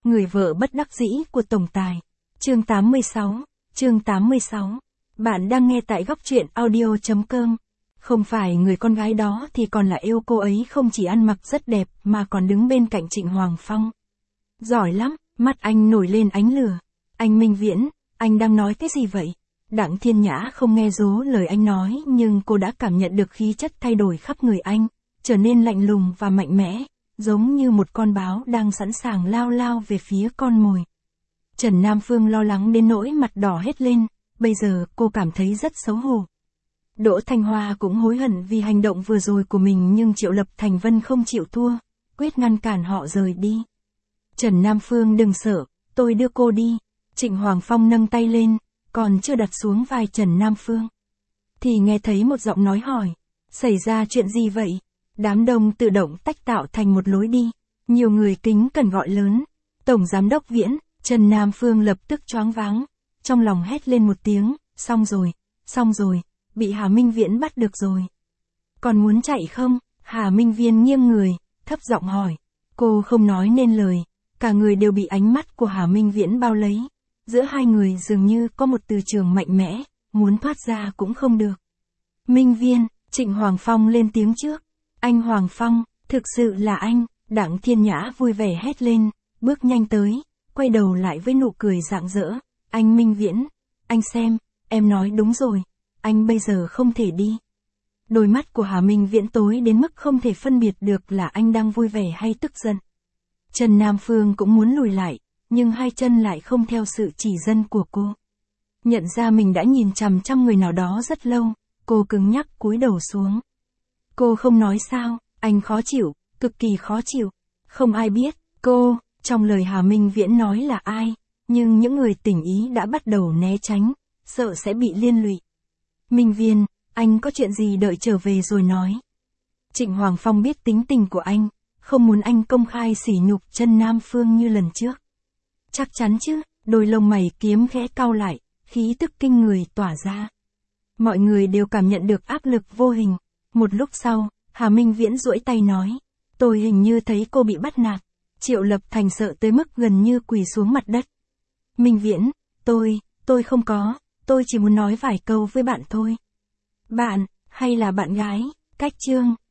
Người vợ bất đắc dĩ của tổng tài. Chương 86. Chương 86. Bạn đang nghe tại góc truyện audio.com. Không phải người con gái đó thì còn là yêu cô ấy không chỉ ăn mặc rất đẹp mà còn đứng bên cạnh Trịnh Hoàng Phong. Giỏi lắm, mắt anh nổi lên ánh lửa. Anh Minh Viễn, anh đang nói cái gì vậy? Đặng Thiên Nhã không nghe rố lời anh nói nhưng cô đã cảm nhận được khí chất thay đổi khắp người anh, trở nên lạnh lùng và mạnh mẽ, giống như một con báo đang sẵn sàng lao về phía con mồi. Trần Nam Phương lo lắng đến nỗi mặt đỏ hết lên, bây giờ cô cảm thấy rất xấu hổ. Đỗ Thanh Hoa cũng hối hận vì hành động vừa rồi của mình nhưng Triệu Lập Thành Vân không chịu thua, quyết ngăn cản họ rời đi. Trần Nam Phương đừng sợ, tôi đưa cô đi. Trịnh Hoàng Phong nâng tay lên, còn chưa đặt xuống vai Trần Nam Phương. Thì nghe thấy một giọng nói hỏi, xảy ra chuyện gì vậy? Đám đông tự động tách tạo thành một lối đi, nhiều người kính cẩn gọi lớn. Tổng Giám đốc Viễn, Trần Nam Phương lập tức choáng váng, trong lòng hét lên một tiếng, xong rồi, bị Hà Minh Viễn bắt được rồi. Còn muốn chạy không? Hà Minh Viễn nghiêng người, thấp giọng hỏi. Cô không nói nên lời, cả người đều bị ánh mắt của Hà Minh Viễn bao lấy. Giữa hai người dường như có một từ trường mạnh mẽ, muốn thoát ra cũng không được. Minh Viễn, Trịnh Hoàng Phong lên tiếng trước. Anh Hoàng Phong, thực sự là anh, Đặng Thiên Nhã vui vẻ hét lên, bước nhanh tới, quay đầu lại với nụ cười rạng rỡ. Anh Minh Viễn, anh xem, em nói đúng rồi, anh bây giờ không thể đi. Đôi mắt của Hà Minh Viễn tối đến mức không thể phân biệt được là anh đang vui vẻ hay tức giận. Trần Nam Phương cũng muốn lùi lại, nhưng hai chân lại không theo sự chỉ dẫn của cô. Nhận ra mình đã nhìn chằm chằm người nào đó rất lâu, cô cứng nhắc cúi đầu xuống. Cô không nói sao, anh khó chịu, cực kỳ khó chịu. Không ai biết, cô, trong lời Hà Minh Viễn nói là ai, nhưng những người tình ý đã bắt đầu né tránh, sợ sẽ bị liên lụy. Minh Viễn, anh có chuyện gì đợi trở về rồi nói. Trịnh Hoàng Phong biết tính tình của anh, không muốn anh công khai sỉ nhục Trần Nam Phương như lần trước. Chắc chắn chứ, đôi lông mày kiếm khẽ cau lại, khí tức kinh người tỏa ra. Mọi người đều cảm nhận được áp lực vô hình. Một lúc sau, Hà Minh Viễn duỗi tay nói, tôi hình như thấy cô bị bắt nạt. Triệu Lập Thành sợ tới mức gần như quỳ xuống mặt đất. Minh Viễn, tôi không có, tôi chỉ muốn nói vài câu với bạn thôi. Bạn, hay là bạn gái, cách chương.